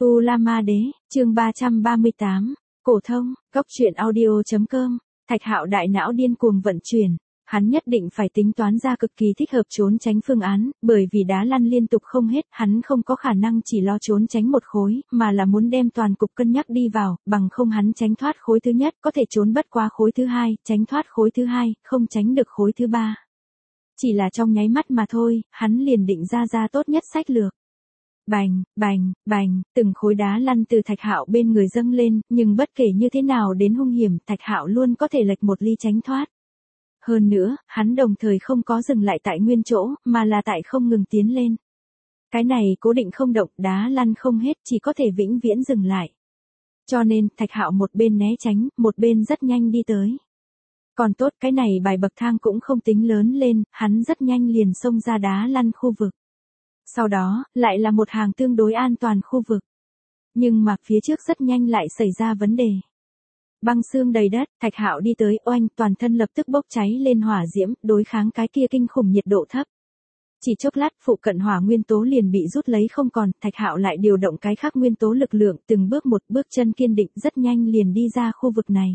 U La Ma Đế, chương 338, Cổ Thông, Góc truyện audio.com, Thạch Hạo đại não điên cuồng vận chuyển, hắn nhất định phải tính toán ra cực kỳ thích hợp trốn tránh phương án, bởi vì đá lăn liên tục không hết, hắn không có khả năng chỉ lo trốn tránh một khối, mà là muốn đem toàn cục cân nhắc đi vào, bằng không hắn tránh thoát khối thứ nhất, có thể trốn bất quá khối thứ hai, tránh thoát khối thứ hai, không tránh được khối thứ ba. Chỉ là trong nháy mắt mà thôi, hắn liền định ra tốt nhất sách lược. Bành, bành, bành, từng khối đá lăn từ Thạch Hạo bên người dâng lên, nhưng bất kể như thế nào đến hung hiểm, Thạch Hạo luôn có thể lệch một ly tránh thoát. Hơn nữa, hắn đồng thời không có dừng lại tại nguyên chỗ, mà là tại không ngừng tiến lên. Cái này cố định không động, đá lăn không hết, chỉ có thể vĩnh viễn dừng lại. Cho nên, Thạch Hạo một bên né tránh, một bên rất nhanh đi tới. Còn tốt, cái này bài bậc thang cũng không tính lớn lên, hắn rất nhanh liền xông ra đá lăn khu vực. Sau đó, lại là một hàng tương đối an toàn khu vực. Nhưng mà phía trước rất nhanh lại xảy ra vấn đề. Băng xương đầy đất, Thạch Hạo đi tới, oanh, toàn thân lập tức bốc cháy lên hỏa diễm, đối kháng cái kia kinh khủng nhiệt độ thấp. Chỉ chốc lát, phụ cận hỏa nguyên tố liền bị rút lấy không còn, Thạch Hạo lại điều động cái khác nguyên tố lực lượng, từng bước một bước chân kiên định, rất nhanh liền đi ra khu vực này.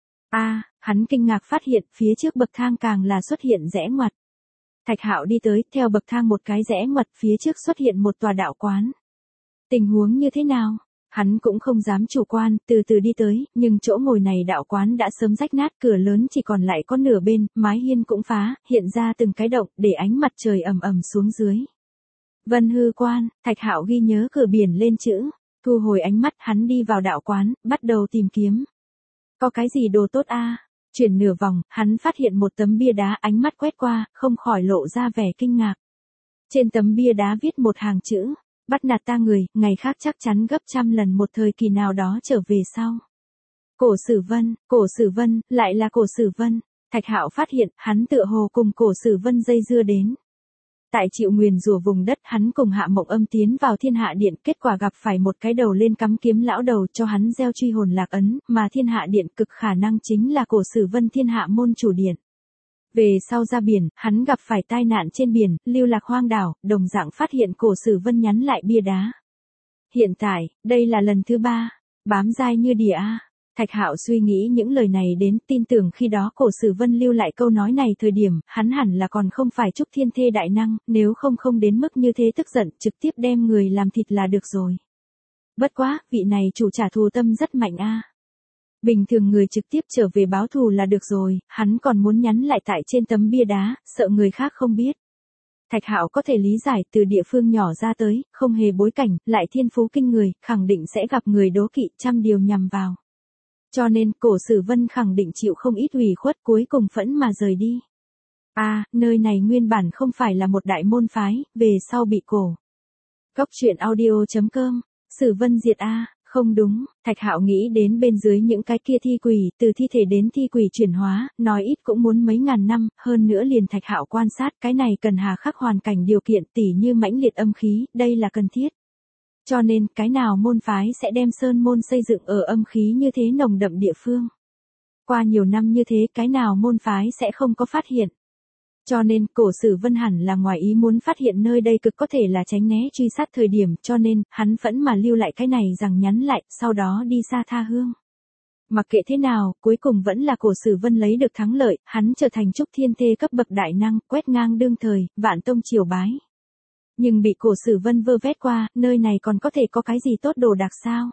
Hắn kinh ngạc phát hiện, phía trước bậc thang càng là xuất hiện rẽ ngoặt. Thạch Hạo đi tới, theo bậc thang một cái rẽ ngoặt, phía trước xuất hiện một tòa đạo quán. Tình huống như thế nào? Hắn cũng không dám chủ quan, từ từ đi tới, nhưng chỗ ngồi này đạo quán đã sớm rách nát, cửa lớn chỉ còn lại có nửa bên, mái hiên cũng phá, hiện ra từng cái động, để ánh mặt trời ầm ầm xuống dưới. Vân Hư Quan, Thạch Hạo ghi nhớ cửa biển lên chữ, thu hồi ánh mắt, hắn đi vào đạo quán, bắt đầu tìm kiếm. Có cái gì đồ tốt a? Chuyển nửa vòng, hắn phát hiện một tấm bia đá, ánh mắt quét qua, không khỏi lộ ra vẻ kinh ngạc. Trên tấm bia đá viết một hàng chữ, bắt nạt ta người, ngày khác chắc chắn gấp trăm lần một thời kỳ nào đó trở về sau. Cổ Sử Vân, lại là Cổ Sử Vân. Thạch Hạo phát hiện, hắn tựa hồ cùng Cổ Sử Vân dây dưa đến. Tại chịu nguyền rủa vùng đất, hắn cùng Hạ Mộng Âm tiến vào Thiên Hạ Điện, kết quả gặp phải một cái đầu lên cắm kiếm lão đầu cho hắn gieo truy hồn lạc ấn, mà Thiên Hạ Điện cực khả năng chính là Cổ Sử Vân Thiên Hạ môn chủ điện. Về sau ra biển, hắn gặp phải tai nạn trên biển, lưu lạc hoang đảo, đồng dạng phát hiện Cổ Sử Vân nhắn lại bia đá. Hiện tại, đây là lần thứ 3, bám dai như đỉa a. Thạch Hạo suy nghĩ những lời này đến, tin tưởng khi đó Cổ Sử Vân lưu lại câu nói này thời điểm, hắn hẳn là còn không phải Trúc Thiên Thê đại năng, nếu không đến mức như thế tức giận, trực tiếp đem người làm thịt là được rồi. Bất quá, vị này chủ trả thù tâm rất mạnh a. Bình thường người trực tiếp trở về báo thù là được rồi, hắn còn muốn nhắn lại tại trên tấm bia đá, sợ người khác không biết. Thạch Hạo có thể lý giải, từ địa phương nhỏ ra tới, không hề bối cảnh, lại thiên phú kinh người, khẳng định sẽ gặp người đố kỵ, trăm điều nhằm vào. Cho nên, Cổ Sử Vân khẳng định chịu không ít ủy khuất, cuối cùng phẫn mà rời đi. Nơi này nguyên bản không phải là một đại môn phái, về sau bị cổ. Góc truyện audio.com, Sử Vân diệt không đúng, Thạch Hạo nghĩ đến bên dưới những cái kia thi quỷ, từ thi thể đến thi quỷ chuyển hóa, nói ít cũng muốn mấy ngàn năm, hơn nữa liền Thạch Hạo quan sát, cái này cần hà khắc hoàn cảnh điều kiện, tỉ như mãnh liệt âm khí, đây là cần thiết. Cho nên, cái nào môn phái sẽ đem sơn môn xây dựng ở âm khí như thế nồng đậm địa phương. Qua nhiều năm như thế, cái nào môn phái sẽ không có phát hiện. Cho nên, Cổ Sử Vân hẳn là ngoài ý muốn phát hiện nơi đây cực có thể là tránh né truy sát thời điểm, cho nên, hắn phẫn mà lưu lại cái này rằng nhắn lại, sau đó đi xa tha hương. Mặc kệ thế nào, cuối cùng vẫn là Cổ Sử Vân lấy được thắng lợi, hắn trở thành Trúc Thiên Thê cấp bậc đại năng, quét ngang đương thời, vạn tông triều bái. Nhưng bị Cổ Sử Vân vơ vét qua, nơi này còn có thể có cái gì tốt đồ đạc sao?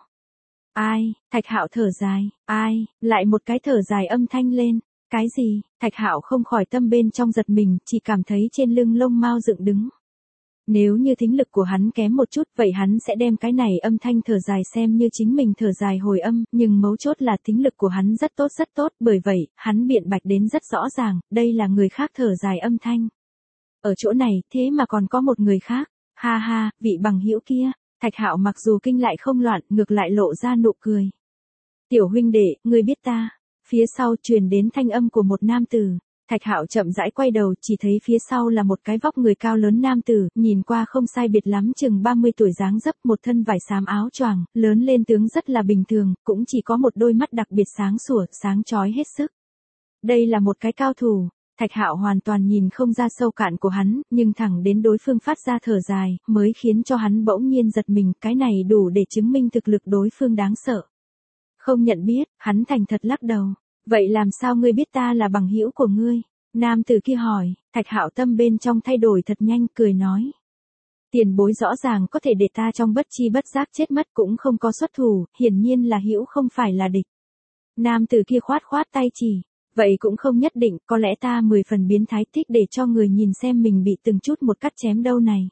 Thạch Hạo thở dài, lại một cái thở dài âm thanh lên. Cái gì? Thạch Hạo không khỏi tâm bên trong giật mình, chỉ cảm thấy trên lưng lông mao dựng đứng. Nếu như thính lực của hắn kém một chút, vậy hắn sẽ đem cái này âm thanh thở dài xem như chính mình thở dài hồi âm, nhưng mấu chốt là thính lực của hắn rất tốt, bởi vậy, hắn biện bạch đến rất rõ ràng, đây là người khác thở dài âm thanh. Ở chỗ này, thế mà còn có một người khác, vị bằng hữu kia. Thạch Hạo mặc dù kinh lại không loạn, ngược lại lộ ra nụ cười. Tiểu huynh đệ, ngươi biết ta. Phía sau truyền đến thanh âm của một nam tử. Thạch Hạo chậm rãi quay đầu, chỉ thấy phía sau là một cái vóc người cao lớn nam tử, nhìn qua không sai biệt lắm chừng 30 tuổi dáng dấp, một thân vải xám áo choàng, lớn lên tướng rất là bình thường, cũng chỉ có một đôi mắt đặc biệt sáng sủa, sáng chói hết sức. Đây là một cái cao thủ. Thạch Hạo hoàn toàn nhìn không ra sâu cạn của hắn, nhưng thẳng đến đối phương phát ra thở dài, mới khiến cho hắn bỗng nhiên giật mình, cái này đủ để chứng minh thực lực đối phương đáng sợ. Không nhận biết, hắn thành thật lắc đầu. Vậy làm sao ngươi biết ta là bằng hữu của ngươi? Nam tử kia hỏi. Thạch Hạo tâm bên trong thay đổi thật nhanh, cười nói. Tiền bối rõ ràng có thể để ta trong bất chi bất giác chết mất, cũng không có xuất thủ, hiển nhiên là hữu không phải là địch. Nam tử kia khoát khoát tay chỉ. Vậy cũng không nhất định, có lẽ ta 10 phần biến thái, thích để cho người nhìn xem mình bị từng chút một cắt chém đâu này.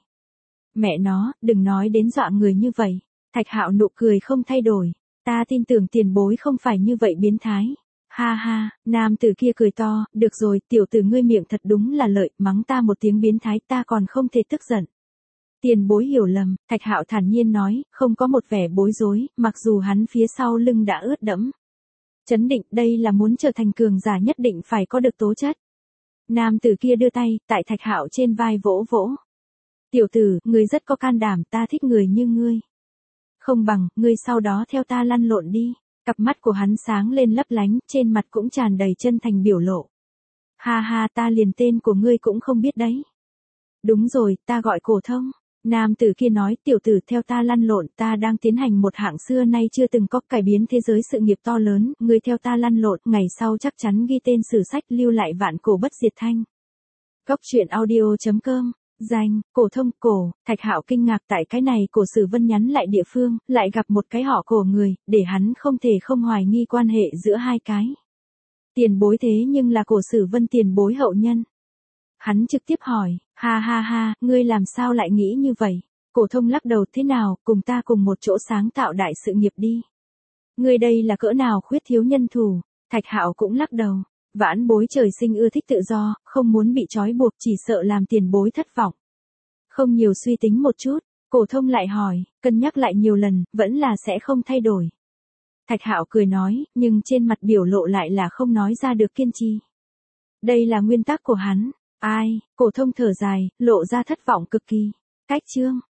Mẹ nó, đừng nói đến dọa người như vậy. Thạch Hạo nụ cười không thay đổi. Ta tin tưởng tiền bối không phải như vậy biến thái. Ha ha, nam tử kia cười to, được rồi, tiểu tử ngươi miệng thật đúng là lợi, mắng ta một tiếng biến thái ta còn không thể tức giận. Tiền bối hiểu lầm, Thạch Hạo thản nhiên nói, không có một vẻ bối rối, mặc dù hắn phía sau lưng đã ướt đẫm. Chấn định, đây là muốn trở thành cường giả nhất định phải có được tố chất. Nam tử kia đưa tay, tại Thạch Hạo trên vai vỗ vỗ. Tiểu tử, ngươi rất có can đảm, ta thích người như ngươi. Không bằng, ngươi sau đó theo ta lăn lộn đi. Cặp mắt của hắn sáng lên lấp lánh, trên mặt cũng tràn đầy chân thành biểu lộ. Ha ha, ta liền tên của ngươi cũng không biết đấy. Đúng rồi, ta gọi Cổ Thông. Nam tử kia nói, tiểu tử theo ta lăn lộn, ta đang tiến hành một hạng xưa nay chưa từng có cải biến thế giới sự nghiệp to lớn, ngươi theo ta lăn lộn, ngày sau chắc chắn ghi tên sử sách lưu lại vạn cổ bất diệt thanh. Góc truyện audio.com. Danh, Cổ Thông, cổ, Thạch Hạo kinh ngạc tại cái này Cổ Sử Vân nhắn lại địa phương, lại gặp một cái họ Cổ người, để hắn không thể không hoài nghi quan hệ giữa hai cái. Tiền bối thế nhưng là Cổ Sử Vân tiền bối hậu nhân. Hắn trực tiếp hỏi, ha ha ha, ngươi làm sao lại nghĩ như vậy? Cổ Thông lắc đầu, thế nào, cùng ta cùng một chỗ sáng tạo đại sự nghiệp đi. Ngươi đây là cỡ nào khuyết thiếu nhân thủ? Thạch Hạo cũng lắc đầu. Vãn bối trời sinh ưa thích tự do, không muốn bị trói buộc, chỉ sợ làm tiền bối thất vọng. Không nhiều suy tính một chút, Cổ Thông lại hỏi, cân nhắc lại nhiều lần, vẫn là sẽ không thay đổi. Thạch Hạo cười nói, nhưng trên mặt biểu lộ lại là không nói ra được kiên trì. Đây là nguyên tắc của hắn. Ai, Cổ Thông thở dài, lộ ra thất vọng cực kỳ. Cách chương